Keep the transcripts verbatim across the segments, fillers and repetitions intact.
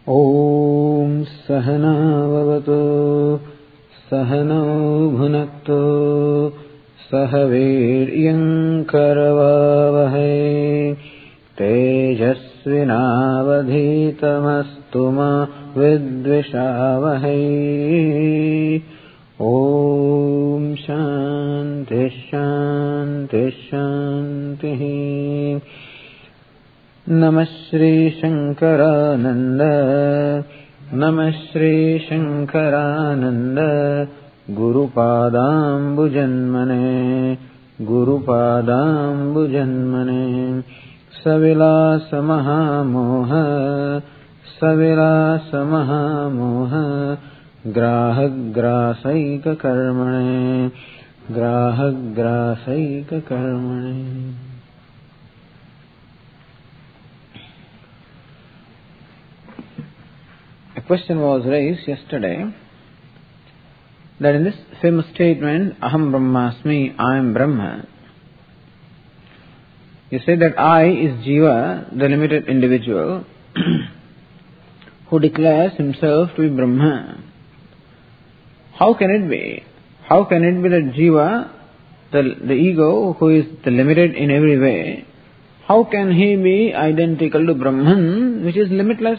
ॐ सहना भवतु सहनौ भुनक्तु सह वीर्यं करवावहै तेजस्विनावधीतमस्तु मा विद्विषावहै। ॐ शान्ति शान्ति शान्तिः। नमः श्री शंकरानंद नमः Shri Shankaranand गुरुपादाम्बुजन्मने गुरुपादाम्बुजन्मने सविलास महामोह सविलास महामोह ग्राहग्रासैक कर्मणे ग्राहग्रासैक कर्मणे। A question was raised yesterday that in this famous statement, Aham Brahmasmi, I am Brahma, you say that I is Jiva, the limited individual, who declares himself to be Brahma. How can it be? How can it be that Jiva, the, the ego, who is the limited in every way, how can he be identical to Brahman, which is limitless?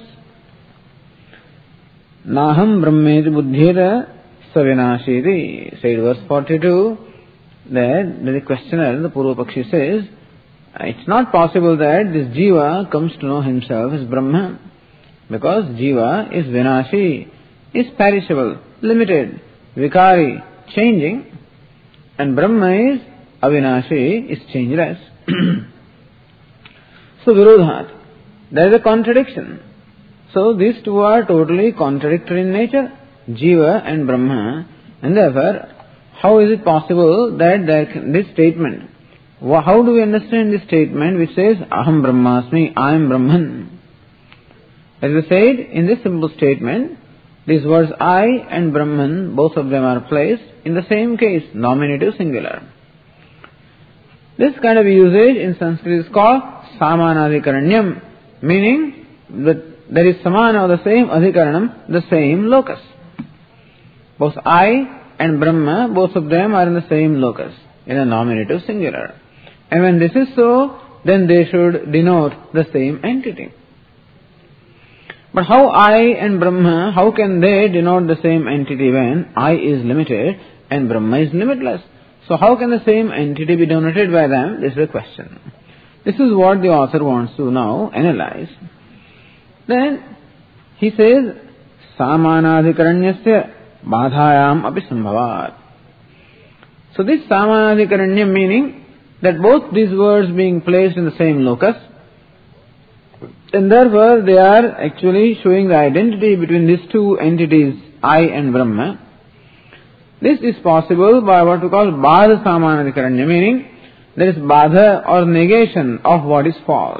Naham Brahmeti buddhira savinashiti. Said verse forty-two, that the questioner, the Purvapakshi says, it's not possible that this Jiva comes to know himself as Brahma, because Jiva is Vinashi, is perishable, limited, Vikari, changing, and Brahma is Avinashi, is changeless. So Virodhat, there is a contradiction. So these two are totally contradictory in nature, Jiva and Brahma, and therefore, how is it possible that there can, this statement, how do we understand this statement which says, Aham Brahmasmi, I am Brahman? As we said, in this simple statement, these words I and Brahman, both of them are placed in the same case, nominative singular. This kind of usage in Sanskrit is called Samanadikaranyam, meaning that there is samana or the same adhikaranam, the same locus. Both I and Brahma, both of them are in the same locus, in a nominative singular. And when this is so, then they should denote the same entity. But how I and Brahma, how can they denote the same entity when I is limited and Brahma is limitless? So how can the same entity be denoted by them? This is the question. This is what the author wants to now analyze. Then he says, Samanadikaranyasya badhayam api sambhavat. So this Samanadikaranya meaning that both these words being placed in the same locus, and therefore they are actually showing the identity between these two entities, I and Brahma. This is possible by what we call Badha Samanadikaranya, meaning there is Badha or negation of what is false.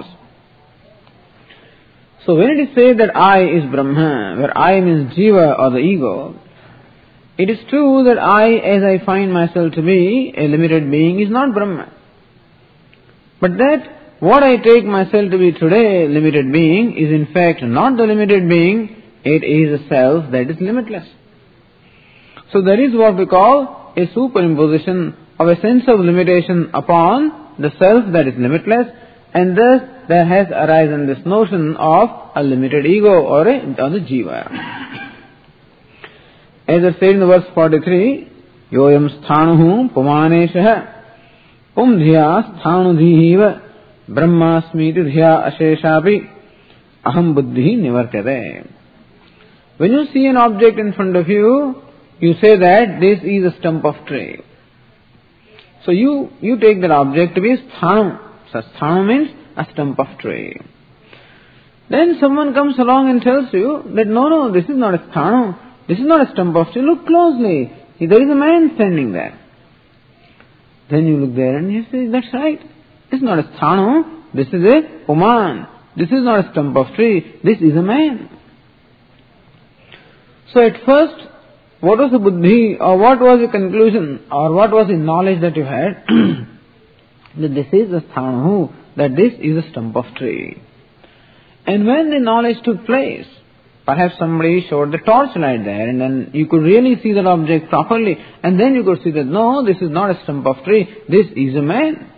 So when it is said that I is Brahma, where I means Jiva or the ego, it is true that I, as I find myself to be a limited being, is not Brahma. But that what I take myself to be today, limited being, is in fact not the limited being, it is a self that is limitless. So there is what we call a superimposition of a sense of limitation upon the self that is limitless, and thus there has arisen this notion of a limited ego or a, or the Jiva. As I said in the verse forty-three, Yoyam sthanuhu pumaneshah pum dhya sthanudhiva brahmasmiti dhya asheshapi aham buddhi nivartyate. When you see an object in front of you, you say that this is a stump of tree. So you, you take that object to be sthanu. So sthanu means a stump of tree. Then someone comes along and tells you that no, no, this is not a sthanu, this is not a stump of tree, look closely, there is a man standing there. Then you look there and you say, that's right, this is not a sthanu, this is a puman, this is not a stump of tree, this is a man. So at first, what was the buddhi, or what was the conclusion, or what was the knowledge that you had? That this is a sthanu, that this is a stump of tree. And when the knowledge took place, Perhaps somebody showed the torchlight there and then you could really see that object properly, and then you could see that no, this is not a stump of tree, this is a man.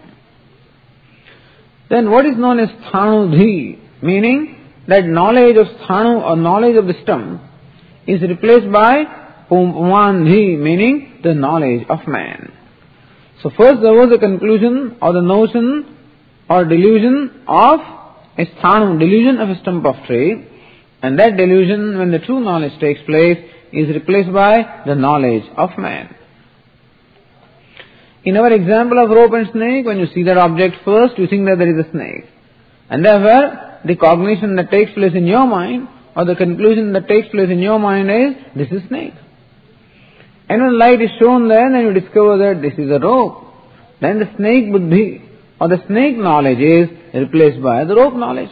Then what is known as sthanudhi, meaning that knowledge of sthanu or knowledge of the stump is replaced by pumandhi, meaning the knowledge of man. So first there was a conclusion or the notion or delusion of a sthanu, delusion of a stump of tree, and that delusion, when the true knowledge takes place, is replaced by the knowledge of man. In our example of rope and snake, when you see that object first, you think that there is a snake. And therefore, the cognition that takes place in your mind, or the conclusion that takes place in your mind is, this is snake. And when light is shown there, then you discover that this is a rope. Then the snake buddhi, or the snake knowledge is replaced by the rope knowledge.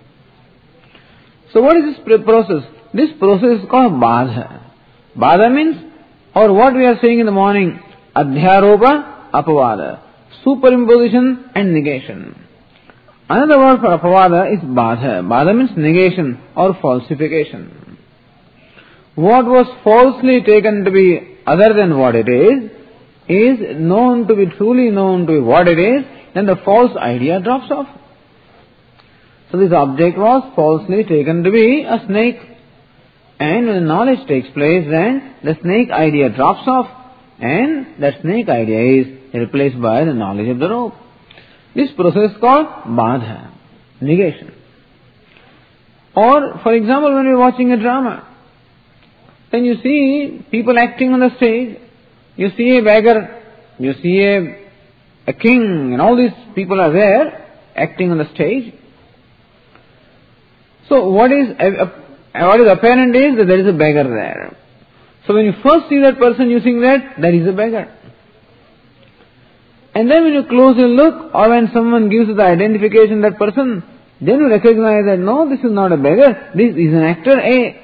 So what is this process? This process is called badha. Badha means, or what we are saying in the morning, adhyaropa, apavada, superimposition and negation. Another word for apavada is badha. Badha means negation or falsification. What was falsely taken to be other than what it is, is known to be truly known to be what it is, then the false idea drops off. So this object was falsely taken to be a snake. And when knowledge takes place, then the snake idea drops off, and that snake idea is replaced by the knowledge of the rope. This process is called badha, negation. Or, for example, when you are watching a drama, then you see people acting on the stage, you see a beggar, you see a, a king, and all these people are there acting on the stage. So what is, what is apparent is that there is a beggar there. So when you first see that person, you think that there is a beggar. And then when you closely look, or when someone gives you the identification of that person, then you recognize that no, this is not a beggar, this is an actor A.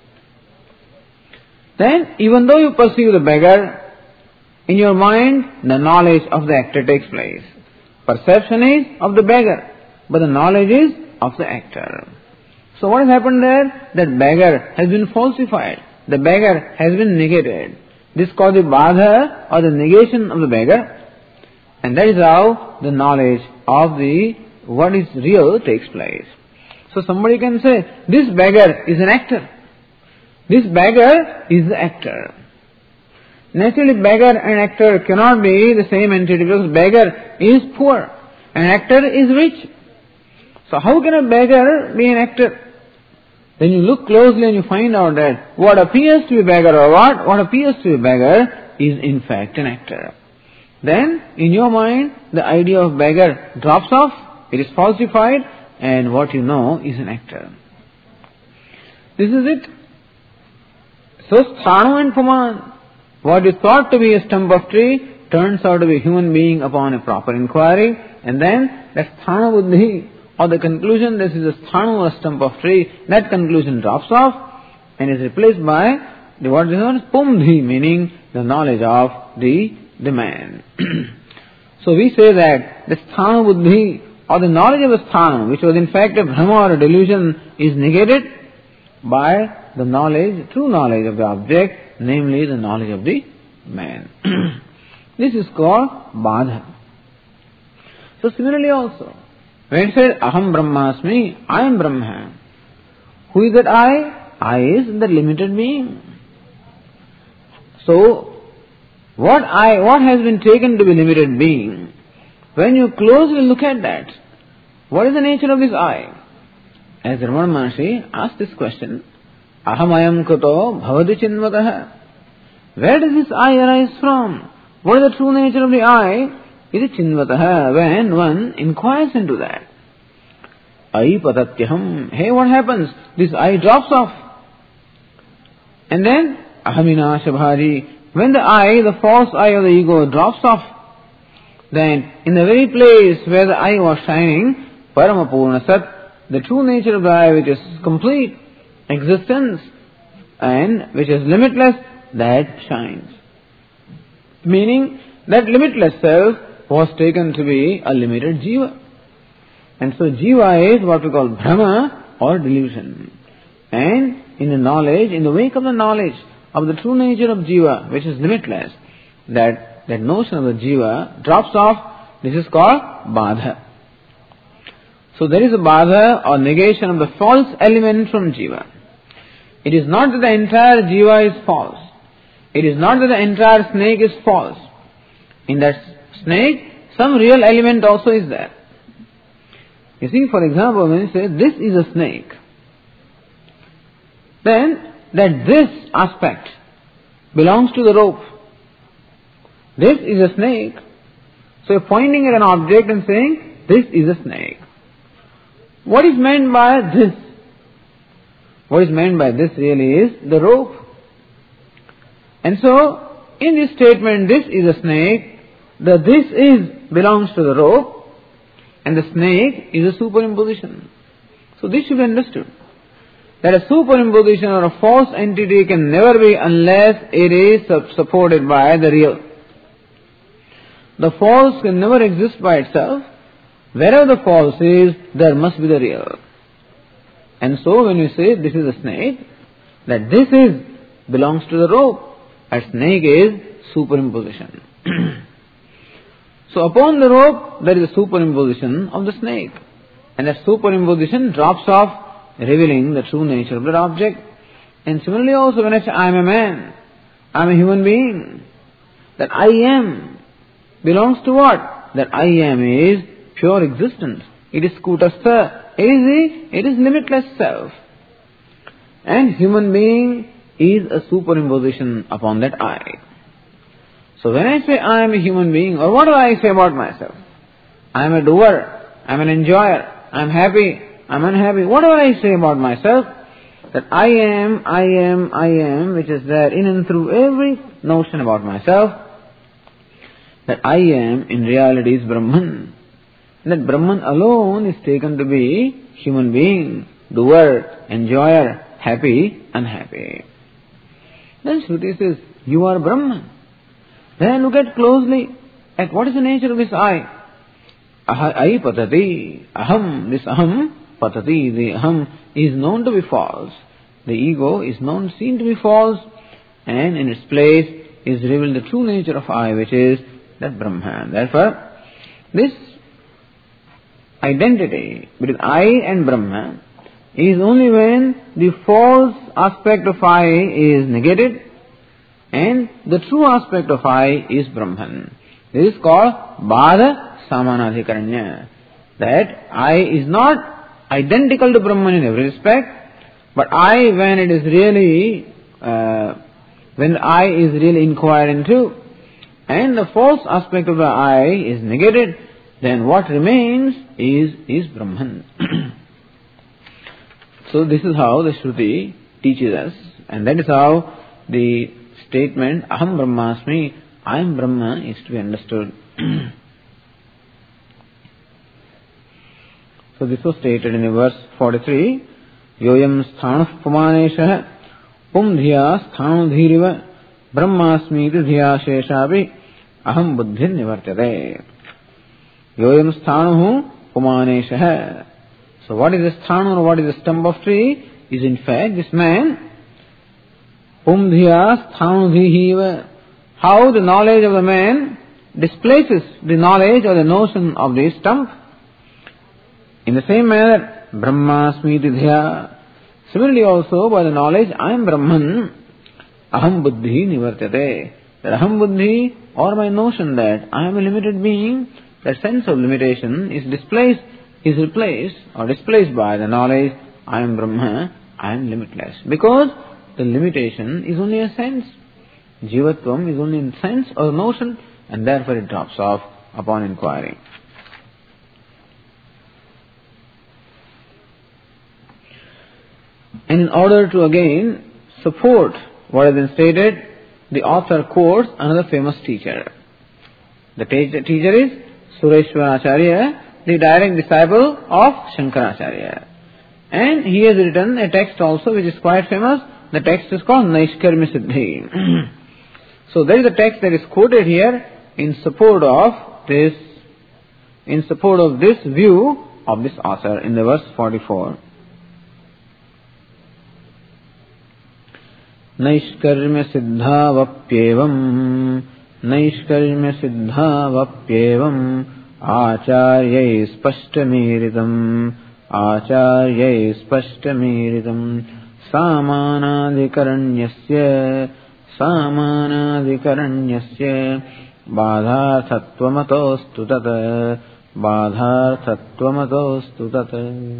Then, even though you perceive the beggar, in your mind, the knowledge of the actor takes place. Perception is of the beggar, but the knowledge is of the actor. So what has happened there? That beggar has been falsified. The beggar has been negated. This is called the badha, or the negation of the beggar. And that is how the knowledge of the what is real takes place. So somebody can say, this beggar is an actor. This beggar is the actor. Naturally, beggar and actor cannot be the same entity, because beggar is poor and actor is rich. So how can a beggar be an actor? Then you look closely and you find out that what appears to be beggar or what, what appears to be beggar is in fact an actor. Then, in your mind, the idea of beggar drops off, it is falsified, and what you know is an actor. This is it. So, sthanu and puman, what is thought to be a stump of tree, turns out to be a human being upon a proper inquiry, and then that sthana buddhi, or the conclusion this is a sthanu or a stump of tree, that conclusion drops off, and is replaced by the what is known as pumdhi, meaning the knowledge of the the man. So we say that the sthanu buddhi, or the knowledge of the sthanu, which was in fact a bhrama or a delusion, is negated by the knowledge, true knowledge of the object, namely the knowledge of the man. This is called badha. So similarly also, when it says aham brahmasmi, I am Brahma, who is that I? I is the limited being. So What I, what has been taken to be limited being, when you closely look at that, what is the nature of this I? As Ramana Maharshi asked this question, aham ayam kato bhavati chinvatah. Where does this I arise from? What is the true nature of the I? It is chinvatah, when one inquires into that. Ai patatyaham. Hey, what happens? This I drops off. And then, ahamina shabhari. When the I, the false I of the ego drops off, then in the very place where the I was shining, Paramapurna Sat, the true nature of the I, which is complete existence and which is limitless, that shines. Meaning that limitless self was taken to be a limited jiva. And so jiva is what we call bhrama or delusion. And in the knowledge, in the wake of the knowledge of the true nature of Jiva, which is limitless, that, that notion of the Jiva drops off. This is called Badha. So there is a Badha or negation of the false element from Jiva. It is not that the entire Jiva is false. It is not that the entire snake is false. In that snake, some real element also is there. You see, for example, when you say, this is a snake, then that this aspect belongs to the rope. This is a snake. So you're pointing at an object and saying, this is a snake. What is meant by this? What is meant by this really is the rope. And so, in this statement, this is a snake, the this is belongs to the rope, and the snake is a superimposition. So this should be understood. That a superimposition or a false entity can never be unless it is supported by the real. The false can never exist by itself. Wherever the false is, there must be the real. And so when we say this is a snake, that this is belongs to the rope, a snake is superimposition. So upon the rope, there is a superimposition of the snake. And that superimposition drops off, revealing the true nature of that object. And similarly also when I say I am a man, I am a human being, that I am belongs to what? That I am is pure existence. It is kutastha. It is the, it is limitless self. And human being is a superimposition upon that I. So when I say I am a human being, or what do I say about myself? I am a doer, I am an enjoyer, I am happy, I am unhappy. What do I say about myself? That I am, I am, I am, which is there in and through every notion about myself, that I am in reality is Brahman. That Brahman alone is taken to be human being, doer, enjoyer, happy, unhappy. Then Shruti says, you are Brahman. Then look at closely at what is the nature of this I. I patati, aham, this aham patati, the aham is known to be false. The ego is known, seen to be false, and in its place is revealed the true nature of I, which is that Brahman. Therefore, this identity between I and Brahman is only when the false aspect of I is negated and the true aspect of I is Brahman. This is called Bada Samanadhikaranya. That I is not identical to Brahman in every respect, but I, when it is really, uh, when I is really inquired into, and the false aspect of the I is negated, then what remains is, is Brahman. So this is how the Shruti teaches us, and that is how the statement Aham Brahmasmi, I am Brahma, is to be understood. So this was stated in verse forty-three. Yoyam sthanuh pumaneshah pumdhiya sthanudhiriva brahmasmi dhiya sheshavi aham buddhi nivartate. Yoyam sthanuh pumaneshah. So what is the sthanu or what is the stump of tree? Is in fact this man pumdhiya sthanudhiva. How the knowledge of the man displaces the knowledge or the notion of the stump. In the same manner, Brahmasmi Dhya. Similarly also, by the knowledge, I am Brahman, Aham Buddhi Nivartate. That Aham Buddhi, or my notion that I am a limited being, that sense of limitation is displaced, is replaced or displaced by the knowledge, I am Brahma, I am limitless. Because the limitation is only a sense. Jivatvam is only a sense or notion, and therefore it drops off upon inquiry. And in order to again support what has been stated, the author quotes another famous teacher. The teacher is Sureshwaracharya, the direct disciple of Shankaracharya. And he has written a text also which is quite famous. The text is called Naishkarmi Siddhi. So there is a text that is quoted here in support of this, in support of this view of this author in the verse forty-four. नैष्कर्म्य सिद्धावप्येवम् नैष्कर्म्य सिद्धावप्येवम् आचार्यै स्पष्टमीरितम् आचार्यै स्पष्टमीरितम् सामानाधिकरण्यस्य सामानाधिकरण्यस्य बाधार्थत्वमतोऽस्तु तत् बाधार्थत्वमतोऽस्तु तत्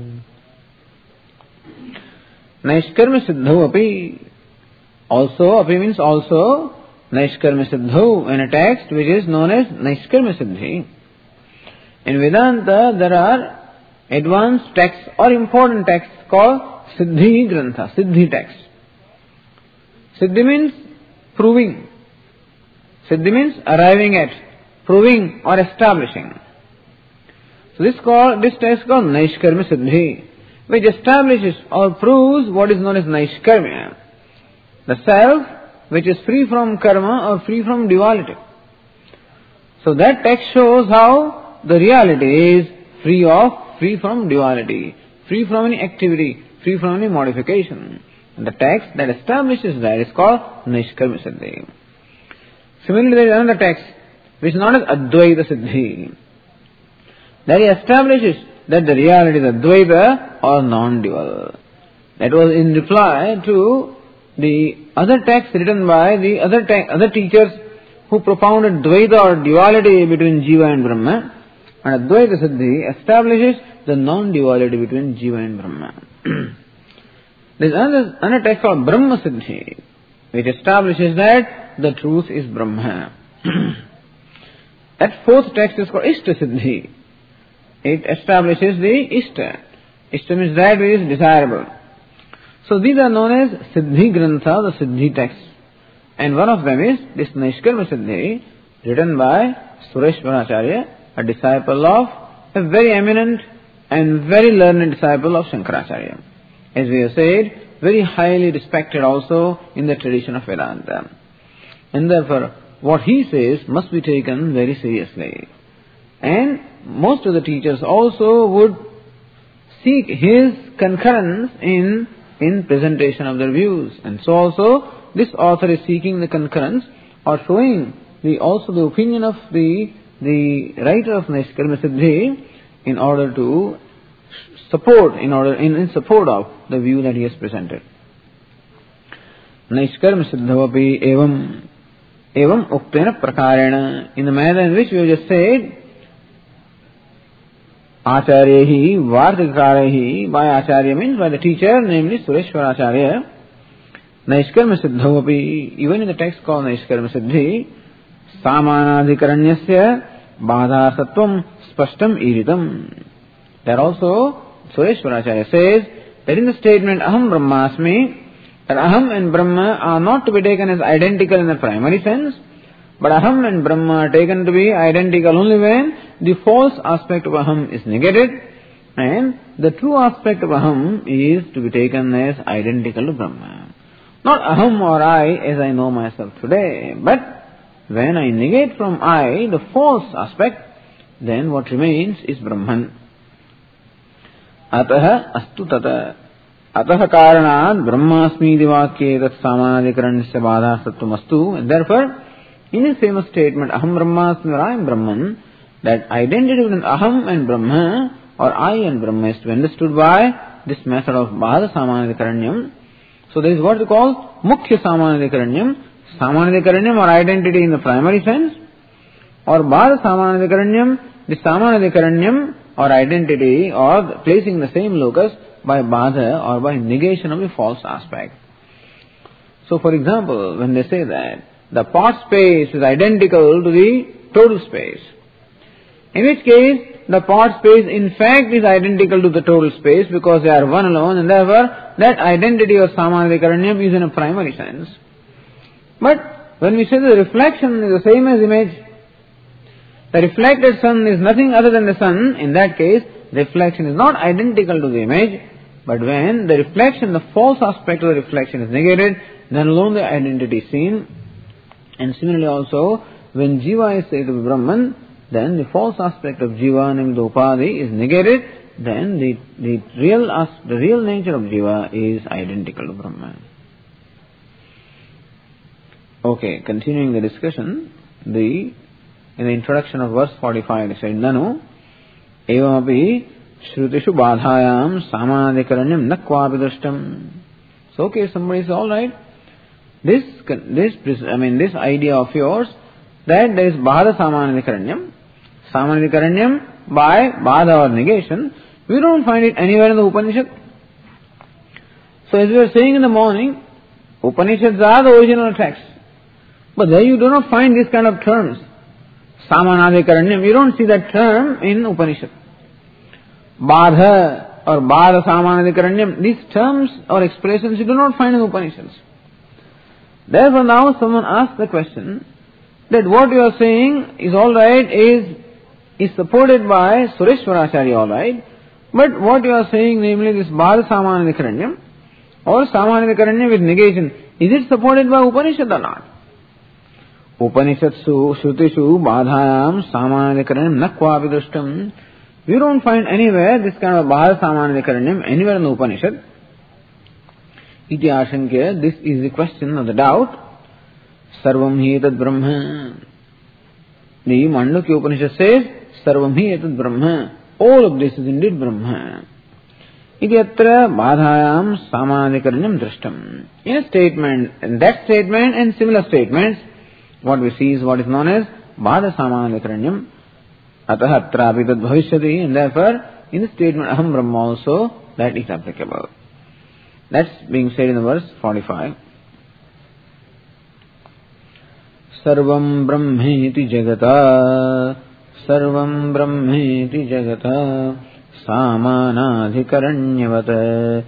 नैष्कर्म्य सिद्धौ अपि also api means also Naishkarma Siddhau in a text which is known as Naishkarma Siddhi. In Vedanta there are advanced texts or important texts called Siddhi Grantha, Siddhi text. Siddhi means proving. Siddhi means arriving at, proving or establishing. So this called this text is called Naishkarma Siddhi, which establishes or proves what is known as Naishkarma, the self which is free from karma or free from duality. So that text shows how the reality is free of, free from duality, free from any activity, free from any modification. And the text that establishes that is called Naishkarma Siddhi. Similarly, there is another text which is known as Advaita Siddhi, that establishes that the reality is Advaita or non-dual. That was in reply to the other texts written by the other te- other teachers who propounded Dvaita or duality between Jiva and Brahma. And Advaita Siddhi establishes the non-duality between Jiva and Brahma. There is another, another text called Brahma Siddhi, which establishes that the truth is Brahma. That fourth text is called Ishta Siddhi. It establishes the Ishta. Ishta means that which is desirable. So these are known as Siddhi Grantha, the Siddhi texts. And one of them is this Naishkarma Siddhi, written by Sureshwaracharya, a disciple of a very eminent and very learned disciple of Shankaracharya. As we have said, very highly respected also in the tradition of Vedanta. And therefore, what he says must be taken very seriously. And most of the teachers also would seek his concurrence in in presentation of their views. And so also, this author is seeking the concurrence or showing the also the opinion of the the writer of Naishkarma Siddhi in order to support, in order in, in support of the view that he has presented. Naishkarma Siddhavapi evam evam uktena prakarena, in the manner in which we have just said, Acharyehi, Vartikarehi, by Acharya means by the teacher, namely Sureshwaracharya. Naishkarma Siddhavapi, even in the text called Naishkarma Siddhi, Samanadhikaranyasya Badhasatvam Spashtam Iritam. There also, Sureshwaracharya says that in the statement Aham Brahmasmi, that Aham and Brahma are not to be taken as identical in the primary sense, but Aham and Brahma are taken to be identical only when the false aspect of Aham is negated and the true aspect of Aham is to be taken as identical to Brahma. Not Aham or I as I know myself today, but when I negate from I the false aspect, then what remains is Brahman. Ataha astu tata. Ataha karanad brahmasmi divakye tat samanadhikaranyasya badhasatvam astu. And therefore, in his famous statement, Aham Brahmasmi, or I am Brahman, that identity between Aham and Brahma, or I and Brahma, is to be understood by this method of Bhada Samanadhikaranyam. So there is what we call Mukhya Samanadhikaranyam, Samanadhikaranyam or identity in the primary sense, or Bhada Samanadhikaranyam, the Samanadhikaranyam or identity or placing the same locus by Bhada or by negation of a false aspect. So for example, when they say that the part space is identical to the total space, in which case the part space in fact is identical to the total space because they are one alone, and therefore that identity of Samanadhikaranyam is in a primary sense. But when we say the reflection is the same as image, the reflected sun is nothing other than the sun, in that case reflection is not identical to the image, but when the reflection, the false aspect of the reflection is negated, then alone the identity is seen. And similarly also, when Jiva is said to be Brahman, then the false aspect of Jiva, namely the Upadhi, is negated, then the, the real the real nature of Jiva is identical to Brahman. Okay, continuing the discussion, the in the introduction of verse forty-five, it said, Nanu evamapi shrutishu badhayam samadhikaranyam nakvapi drashtam. So, okay, somebody says, all right, this, this, I mean, this idea of yours, that there is badha samadhikaranyam, samadhikaranyam by badha or negation, we don't find it anywhere in the Upanishad. So, as we were saying in the morning, Upanishads are the original texts. But there you do not find this kind of terms. Samanadhikaranyam, you don't see that term in Upanishad. Badha or Badha Samanadhikaranyam, these terms or expressions you do not find in Upanishads. Therefore now someone asks the question that what you are saying is alright, is, is supported by Sureshwaracharya alright, but what you are saying, namely this Badha Samanadhikaranyam or Samanadhikaranyam with negation, is it supported by Upanishad or not? Upanishatsu Shrutishu Badhayam Samanadhikaranyam Nakvapi Drashtam. We don't find anywhere this kind of Badha Samanadhikaranyam anywhere in the Upanishad. Iti Ashankya, this is the question of the doubt. Sarvam hi etad Brahma. The Mandukya Upanishad says, Sarvam hi etad Brahma. All of this is indeed Brahma. Iti atra Badhayam Samanadhikaranyam Drashtam. In a statement, in that statement and similar statements, what we see is what is known as Badha Samanadhikaranyam. Ataha atrapi tad bhavishyati, and therefore in the statement Aham Brahma also that is applicable. That's being said in the verse forty-five. Sarvam Brahmeti Jagata Sarvam Brahmeti Jagata Samanadhikaranyavata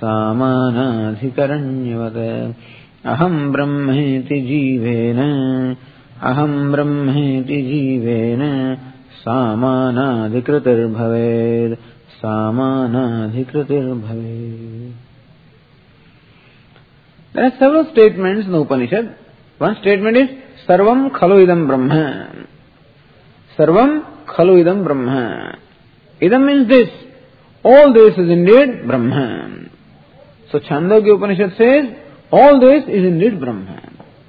Samanadhikaranyavata Aham Brahmeti Jivena Aham Brahmeti Jivena Samanadhikritir bhaved Samanadhikritir bhaved. There are several statements in the Upanishad. One statement is Sarvam Khalu Idam Brahma. Sarvam Khalu Idam Brahma. Idam means this. All this is indeed Brahma. So Chandogya Upanishad says, all this is indeed Brahma.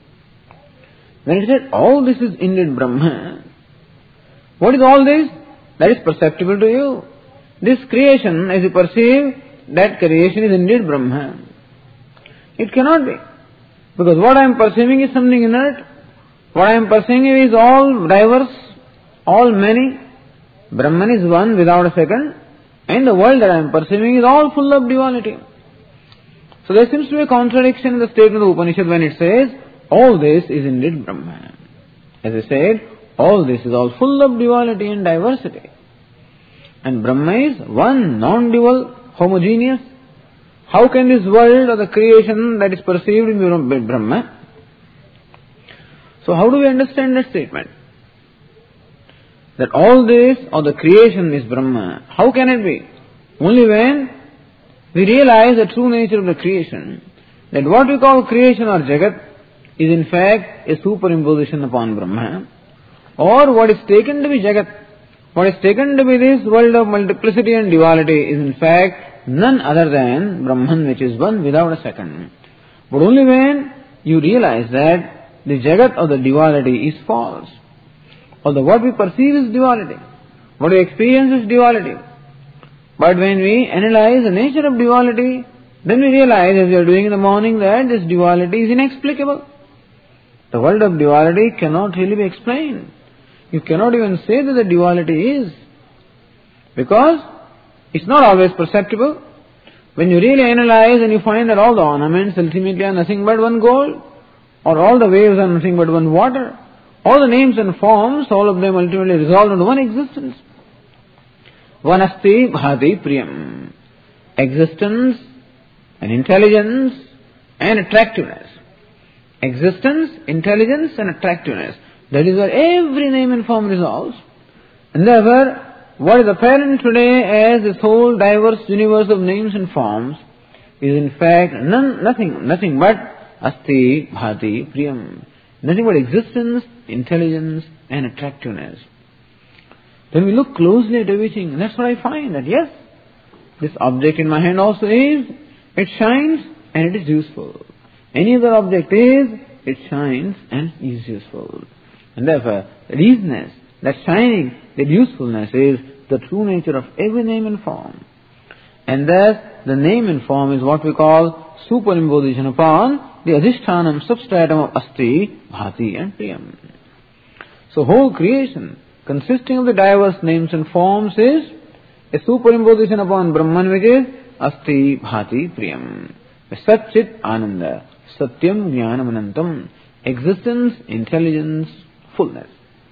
When it said, all this is indeed Brahma, what is all this? That is perceptible to you. This creation, as you perceive, that creation is indeed Brahma. It cannot be. Because what I am perceiving is something inert. What I am perceiving is all diverse, all many. Brahman is one without a second. And the world that I am perceiving is all full of duality. So there seems to be a contradiction in the statement of the Upanishad when it says, all this is indeed Brahman. As I said, all this is all full of duality and diversity. And Brahma is one, non-dual, homogeneous. How can this world or the creation that is perceived in Brahma? So how do we understand that statement? That all this or the creation is Brahma. How can it be? Only when we realize the true nature of the creation. That what we call creation or Jagat is in fact a superimposition upon Brahma. Or what is taken to be Jagat, what is taken to be this world of multiplicity and duality is in fact none other than Brahman, which is one without a second. But only when you realize that the Jagat or the duality is false. Or the what we perceive is duality. What we experience is duality. But when we analyze the nature of duality, then we realize, as we are doing in the morning, that this duality is inexplicable. The world of duality cannot really be explained. You cannot even say that the duality is. Because it's not always perceptible. When you really analyze and you find that all the ornaments ultimately are nothing but one gold, or all the waves are nothing but one water, all the names and forms, all of them ultimately resolve into one existence. One asti bhati priyam. Existence and intelligence and attractiveness. Existence, intelligence and attractiveness. That is where every name and form resolves. And therefore, what is apparent today as this whole diverse universe of names and forms is in fact none, nothing, nothing but asti bhati priyam. Nothing but existence, intelligence and attractiveness. Then we look closely at everything, and that's what I find, that yes, this object in my hand also is, it shines and it is useful. Any other object is, it shines and is useful. And therefore, that isness, that shining, that usefulness is the true nature of every name and form. And thus, the name and form is what we call superimposition upon the adhishthanam substratum of asti, bhati and priyam. So whole creation, consisting of the diverse names and forms, is a superimposition upon Brahman, which is asti, bhati, priyam. Satchit ananda, satyam jnanam anantam, existence, intelligence, fullness.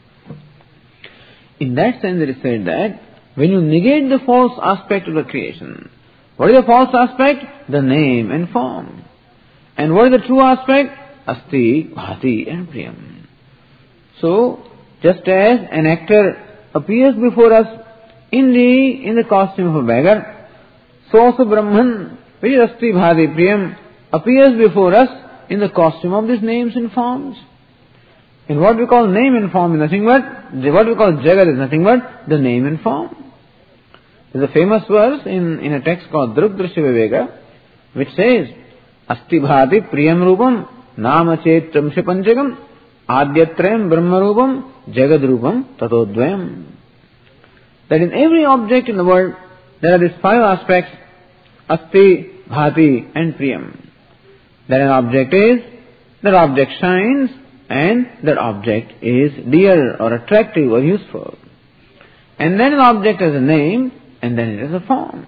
In that sense, it is said that when you negate the false aspect of the creation, what is the false aspect? The name and form. And what is the true aspect? Asti, bhati and priyam. So, just as an actor appears before us in the in the costume of a beggar, so also Brahman, which is asti, bhati, priyam, appears before us in the costume of these names and forms. And what we call name and form is nothing but, what we call Jagat is nothing but the name and form. There is a famous verse in, in a text called Drugdrishya Viveka, which says, Asti bhati priyam rupam, nama chetram shipanchagam, adyatrayam brahma rupam, jagad rupam, tatodvayam. That in every object in the world, there are these five aspects, Asti, bhati and priyam. That an object is, that object shines, and that object is dear or attractive or useful. And then an object has a name, and then it has a form.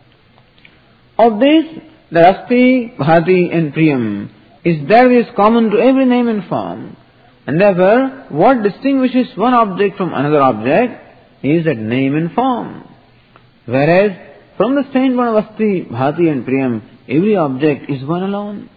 Of this, the asti, bhati and priyam is that which is common to every name and form. And therefore, what distinguishes one object from another object is that name and form. Whereas, from the standpoint of asti, bhati and priyam, every object is one alone.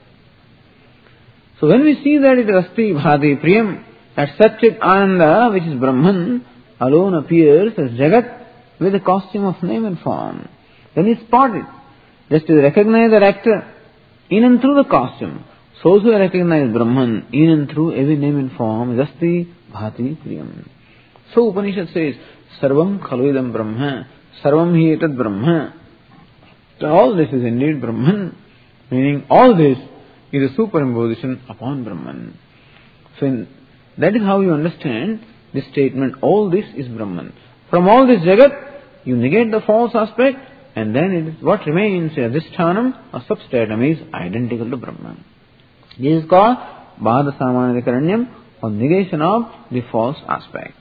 So when we see that it is asti, bhati, priyam, that satchit ananda, which is Brahman, alone appears as Jagat with the costume of name and form, then we spot it. Just to recognize that actor in and through the costume, so also recognize Brahman in and through every name and form is asti, bhati, priyam. So Upanishad says, Sarvam khaluidam Brahma, Sarvam hi etad Brahma. So all this is indeed Brahman, meaning all this is a superimposition upon Brahman. So in, that is how you understand this statement, all this is Brahman. From all this Jagat, you negate the false aspect, and then it is what remains as adhishthanam or substratum is identical to Brahman. This is called Bhada Samanadhikaranyam, or negation of the false aspect.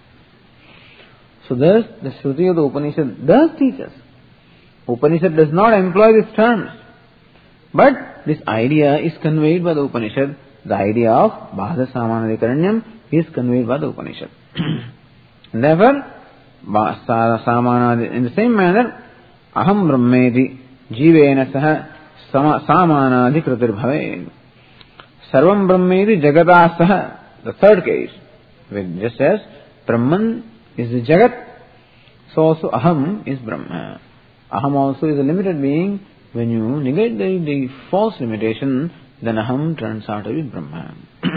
So thus, the Shruti of the Upanishad does teach us. Upanishad does not employ these terms, but this idea is conveyed by the Upanishad. The idea of Bhada Samanadhikaranyam is conveyed by the Upanishad. And therefore, in the same manner, Aham Brahmeti Jivena Saha Samanadhikritir Bhavet. Sarvam Brahmeti Jagata Saha. The third case, with just as Brahman is the Jagat, so also Aham is Brahma. Aham also is a limited being. When you negate the, the false limitation, then Aham turns out to be Brahma.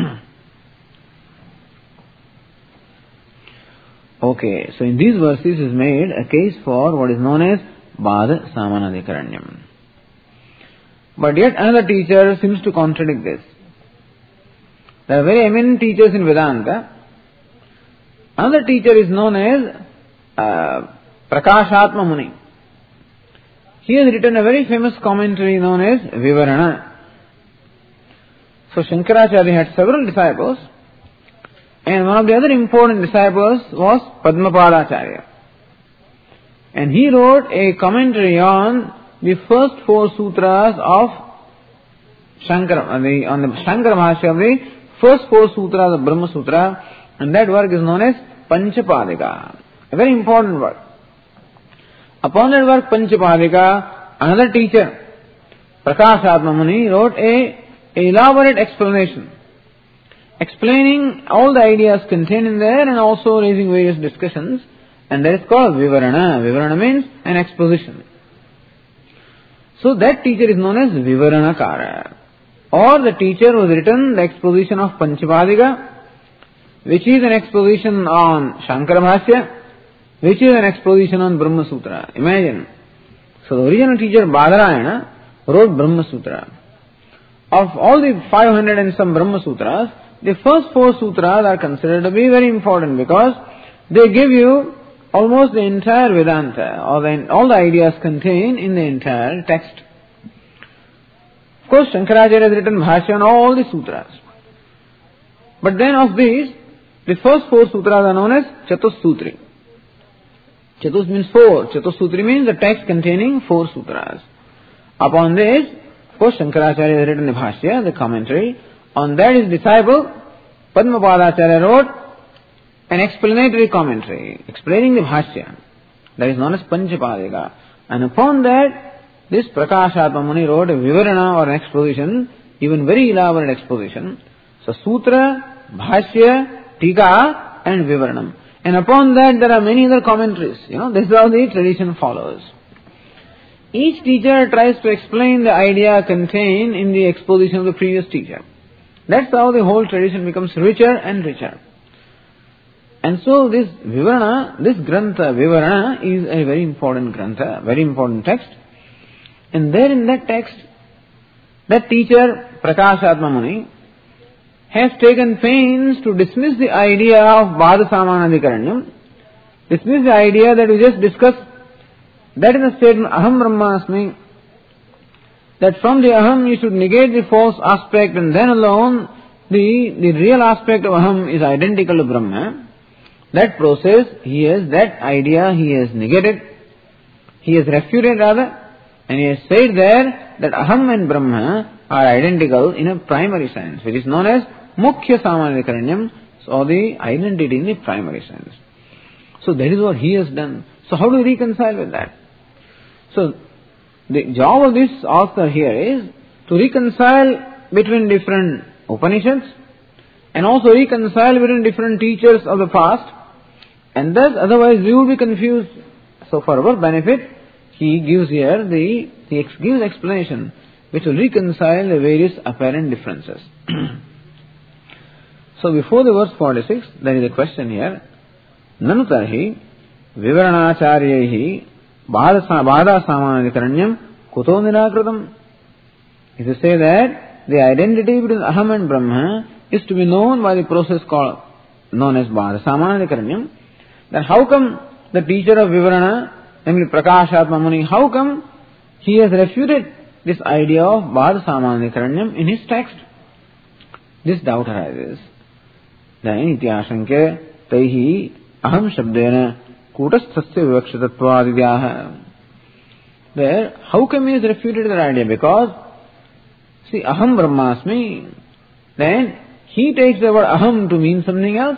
Okay, so in these verses is made a case for what is known as Bhada Samanadhikaranyam. But yet another teacher seems to contradict this. There are very eminent teachers in Vedanta. Another teacher is known as uh, Prakashatma Muni. He has written a very famous commentary known as Vivarana. So Shankaracharya had several disciples, and one of the other important disciples was Padmapadacharya. And he wrote a commentary on the first four sutras of Shankara, on the, on the Shankara Bhashya of the first four sutras of Brahma Sutra, and that work is known as Panchapadika. A very important work. Upon that work Panchapadika, another teacher, Prakashatma Muni, wrote a, a elaborate explanation, explaining all the ideas contained in there and also raising various discussions, and that is called Vivarana. Vivarana means an exposition. So that teacher is known as Vivaranakara. Or the teacher who has written the exposition of Panchapadika, which is an exposition on Shankara Bhashya, which is an exposition on Brahma Sutra. Imagine. So the original teacher Badarayana wrote Brahma Sutra. of all the five hundred and some Brahma Sutras, the first four sutras are considered to be very important because they give you almost the entire Vedanta, or the, all the ideas contained in the entire text. Of course, Shankaracharya has written Bhashya on all the sutras. But then of these, the first four sutras are known as Chatussutri. Chatus means four. Chatussutri means the text containing four sutras. Upon this, of course, Shankaracharya has written the Bhashya, the commentary. On that his disciple, Padmapadacharya wrote an explanatory commentary, explaining the Bhashya. That is known as Panchapadika. And upon that, this Prakashatma Muni wrote a Vivarana or an exposition, even very elaborate exposition. So, Sutra, Bhashya, Tika and Vivaranam. And upon that there are many other commentaries. You know, this is how the tradition follows. Each teacher tries to explain the idea contained in the exposition of the previous teacher. That's how the whole tradition becomes richer and richer. And so this Vivarana, this Grantha, Vivarana is a very important Grantha, very important text. And there in that text, that teacher, Prakashatma Muni, has taken pains to dismiss the idea of Bhada Samanadikaranyam, dismiss the idea that we just discussed, that is the statement, Aham Brahmasmi, that from the Aham you should negate the false aspect and then alone the, the real aspect of Aham is identical to Brahma. That process, he has, that idea he has negated, he has refuted rather, and he has said there that Aham and Brahma are identical in a primary sense, which is known as Mukhya Samanadikaranyam, or the identity in the primary sense. So that is what he has done. So how do we reconcile with that? So the job of this author here is to reconcile between different Upanishads and also reconcile between different teachers of the past, and thus otherwise we will be confused. So for our benefit, he gives here the, he gives explanation which will reconcile the various apparent differences. So before the verse forty-six, there is a question here. Nanu tarhi vivaranacharyehi bhada samanadikaranyam kuto nirakritam. If you say that the identity between Aham and Brahma is to be known by the process called, known as bhada samanadikaranyam, then how come the teacher of Vivarana, namely Prakashatma Muni, how come he has refuted this idea of bhada samanadikaranyam in his text? This doubt arises. Then ityashanke taihi aham shabdena kutasthasya vivakshatattvadidyaha. There, how come he has refuted that idea? Because, see, aham brahmasmi, then he takes the word aham to mean something else.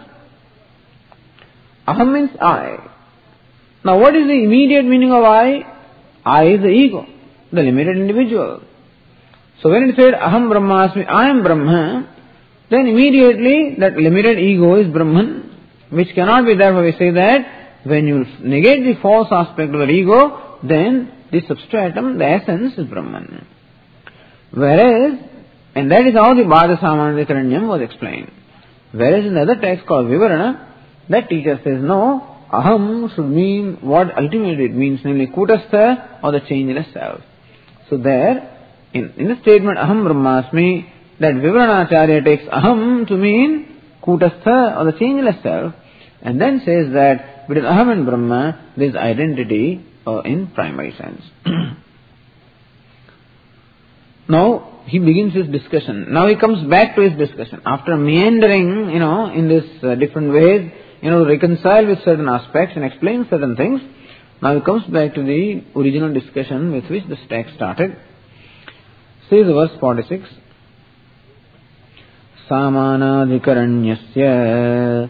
Aham means I. Now what is the immediate meaning of I? I is the ego, the limited individual. So when it said aham brahmasmi, I am Brahma, then immediately that limited ego is Brahman, which cannot be there. We say that when you negate the false aspect of the ego, then the substratum, the essence is Brahman. Whereas, and that is how the Bhada Samanadikaranyam was explained. Whereas in the other text called Vivarana, that teacher says no, aham should mean what ultimately it means, namely kutastha or the changeless self. So there, in, in the statement aham brahmasmi, that Vivaranacharya takes aham to mean kutastha or the changeless self, and then says that between aham and Brahma there is identity uh, in primary sense. Now he begins his discussion. Now he comes back to his discussion after meandering, you know, in this uh, different ways, you know, to reconcile with certain aspects and explain certain things. Now he comes back to the original discussion with which this text started. Says verse forty-six. Samanadhikaranyasya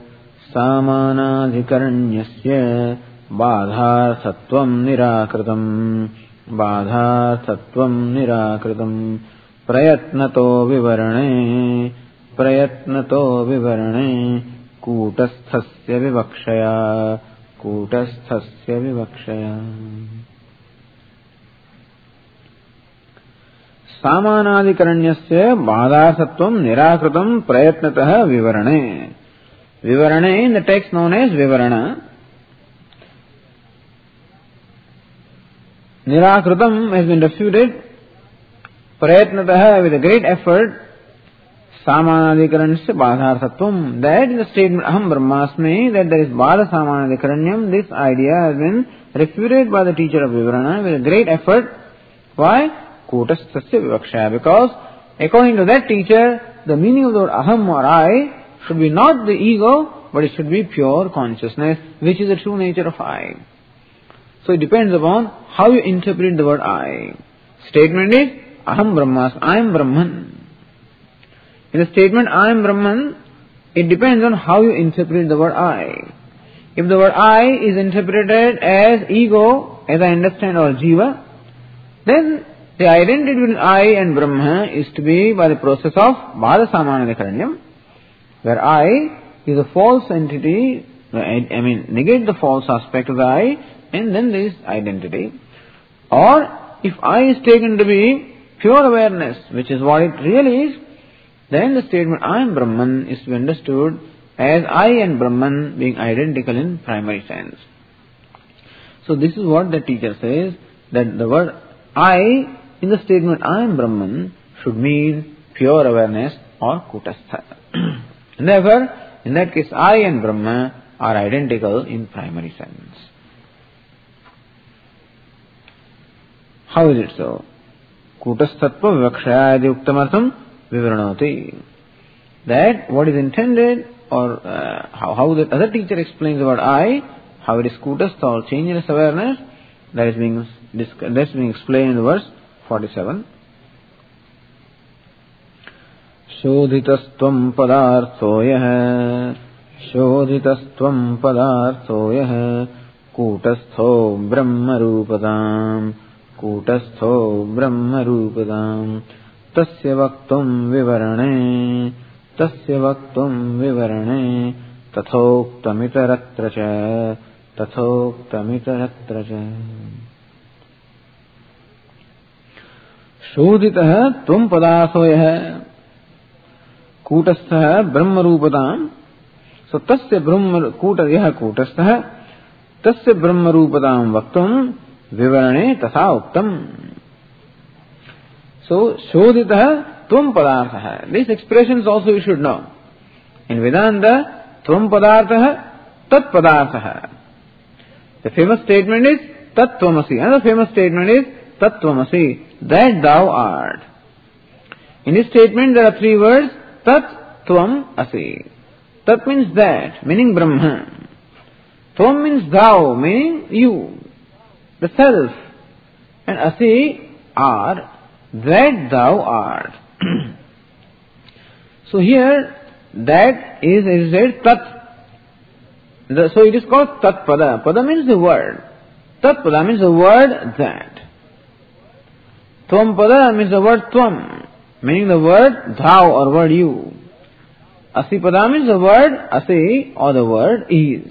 Samanadhikaranyasya Badharthatvam nirakritam Badharthatvam nirakritam Prayatnato vivarane Prayatnato vivarane Kutasthasya vivakshaya Kutasthasya vivakshaya. Samanadikaranyasya bhadasatvam nirakritam prayatnatah vivarane. Vivarane in the text known as Vivarana. Nirakritam has been refuted prayatnatah, with a great effort, samanadikaranasya badharthatvam, that in the statement aham brahmasmi, that there is bada samanadikaranyam, this idea has been refuted by the teacher of Vivarana with a great effort. Why? Kutasthasya vivakshaya, because according to that teacher, the meaning of the word aham or I should be not the ego, but it should be pure consciousness, which is the true nature of I. So it depends upon how you interpret the word I. Statement is aham brahmas, I am Brahman. In the statement I am Brahman, it depends on how you interpret the word I. If the word I is interpreted as ego, as I understand, or jiva, then the identity between I and Brahma is to be by the process of bada samanadikaranyam, where I is a false entity, I mean, negate the false aspect of the I, and then there is identity. Or, if I is taken to be pure awareness, which is what it really is, then the statement I am Brahman is to be understood as I and Brahman being identical in primary sense. So this is what the teacher says, that the word I in the statement I am Brahman should mean pure awareness or kutastha. And therefore, in that case, I and Brahma are identical in primary sense. How is it so? Kutasthatva vivakshayadi uktamartham vivaranoti. That what is intended, or uh, how, how the other teacher explains about I, how it is kutastha or changeless awareness, that is being, that is being explained in the verse forty-seven. शोधितस्त्वं पदार्थो यः शोधितस्त्वं पदार्थो यः कूटस्थो ब्रह्मरूपताम् कूटस्थो ब्रह्मरूपताम् तस्य वक्तुं विवरणे तस्य वक्तुं विवरणे तथोक्तमितरत्र च तथोक्तमितरत्र च शोधितः त्वं पदार्थो यः कूटस्थः ब्रह्मरूपताम् सो तस्य ब्रह्म कूट यः कूटस्थः तस्य ब्रह्मरूपताम् वक्तुं विवरणे तथा उक्तम्. So शोधितः त्वं पदार्थः, these expressions also you should know. In Vedanta, त्वं पदार्थः tat padarthah. The famous statement is tat tvamasi. Another famous statement is tat tvamasi, that thou art. In this statement there are three words, tat tvam asi. Tat means that, meaning Brahma. Tvam means thou, meaning you, the self. And asi, are, that thou art. So here, that is, as I said, tat. The, so it is called tat pada. Pada means the word. Tat pada means the word that. Tvam pada means the word tvam, meaning the word thou or word you. Asi pada means the word asi or the word is.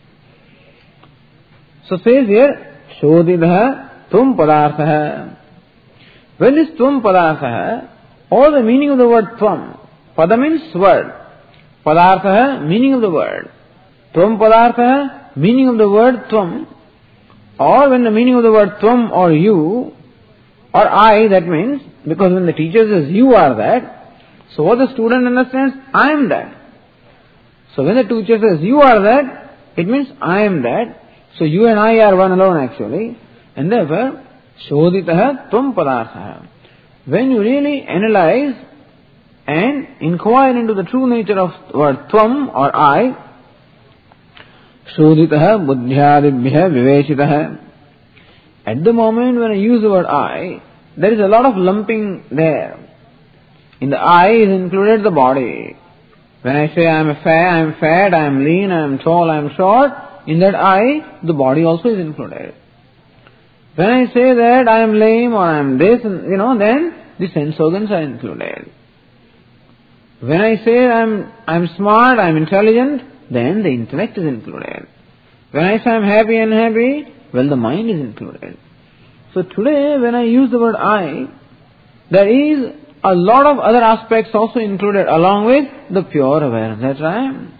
So says here, shodidha tvam padartha. When is tvam padartha, or the meaning of the word tvam. Pada means word. Padartha, meaning of the word. Tvam padartha, meaning of the word tvam. Or when the meaning of the word tvam or you, or I, that means, because when the teacher says you are that, so what the student understands, I am that. So when the teacher says you are that, it means I am that. So you and I are one alone actually. And therefore, shoditaha tvam padartha. When you really analyze and inquire into the true nature of the word tvam or I, shoditaha buddhyadibhya viveshitaha. At the moment when I use the word I, there is a lot of lumping there. In the I is included the body. When I say I am fat, I am fat, I am lean, I am tall, I am short, in that I, the body also is included. When I say that I am lame or I am this, you know, then the sense organs are included. When I say I am I am smart, I am intelligent, then the intellect is included. When I say I am happy and unhappy, well, the mind is included. So today, when I use the word I, there is a lot of other aspects also included along with the pure awareness that I am.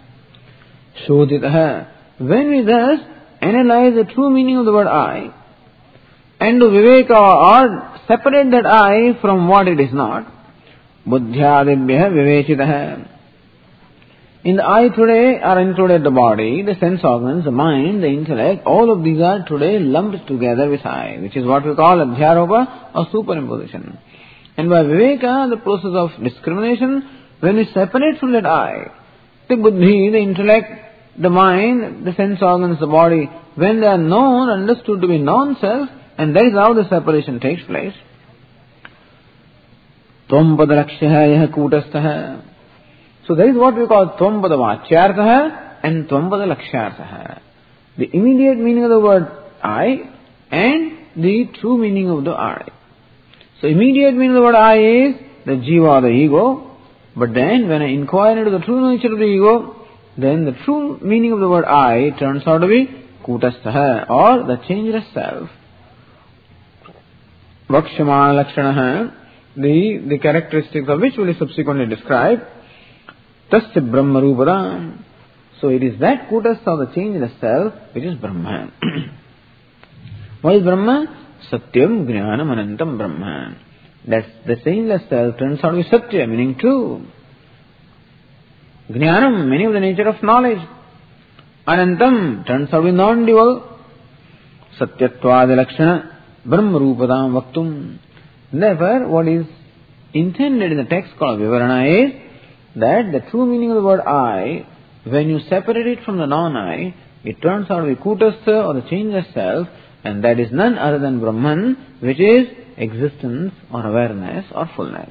Shoditaha. When we thus analyze the true meaning of the word I, and to viveka or separate that I from what it is not. Buddhyadibhya vivechitah. In the I today are included the body, the sense organs, the mind, the intellect. All of these are today lumped together with I, which is what we call adhyaropa or superimposition. And by viveka, the process of discrimination, when we separate from that I, the buddhi, the intellect, the mind, the sense organs, the body, when they are known, understood to be non-self, and that is how the separation takes place. Tvam-pada-lakshya yah kutastha. So that is what we call Tvam-pada-vachyartha and Tvam-pada-lakshyartha. The immediate meaning of the word I and the true meaning of the I. So immediate meaning of the word I is the jiva, the ego. But then when I inquire into the true nature of the ego, then the true meaning of the word I turns out to be Kutastha or the changeless self. Vakshamana lakshanaha, the, the characteristics of which will be subsequently described. Tasya Brahma Rupadam. So it is that Kutastha or the changeless self which is Brahman. What is Brahman? Satyam Jnanam Anantam Brahman. That's the changeless self turns out to be Satya, meaning true. Jnanam, meaning of the nature of knowledge. Anantam turns out to be non-dual. Satyatvad Lakshana Brahma Rupadam Vaktum. Therefore, what is intended in the text called Vivarana is that the true meaning of the word I, when you separate it from the non-I, it turns out to be Kutastha or the changeless self, and that is none other than Brahman, which is existence or awareness or fullness.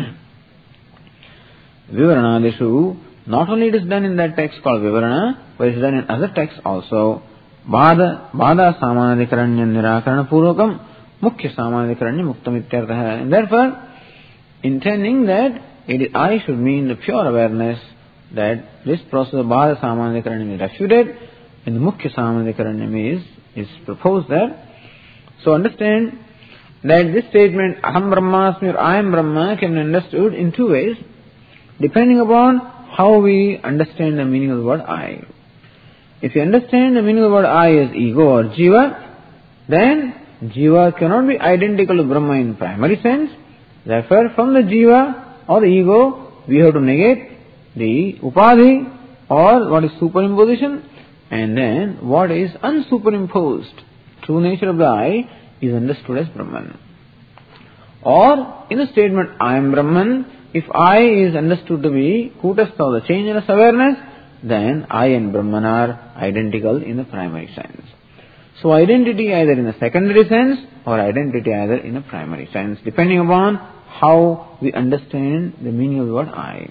Vivaranadishu, not only it is done in that text called Vivarana, but it is done in other texts also. Bada, Bada Samanadikaranya Nirakarana Purvakam, Mukhya Samanadikaranya Muktam Ityartha. And therefore, intending that it is, I should mean the pure awareness, that this process of Bada Samanadikaranya is refuted, and the Mukhya Samanadikaranya is, is proposed there. So understand that this statement, Aham Brahmasmi or I am Brahma, can be understood in two ways, depending upon how we understand the meaning of the word I. If you understand the meaning of the word I as ego or jiva, then jiva cannot be identical to Brahma in primary sense. Therefore, from the jiva or the ego, we have to negate the upadhi or what is superimposition, and then what is unsuperimpposed. True nature of the I is understood as Brahman. Or, in the statement, I am Brahman, if I is understood to be Kutastha or the changeless awareness, then I and Brahman are identical in the primary sense. So, identity either in a secondary sense or identity either in a primary sense, depending upon how we understand the meaning of the word I.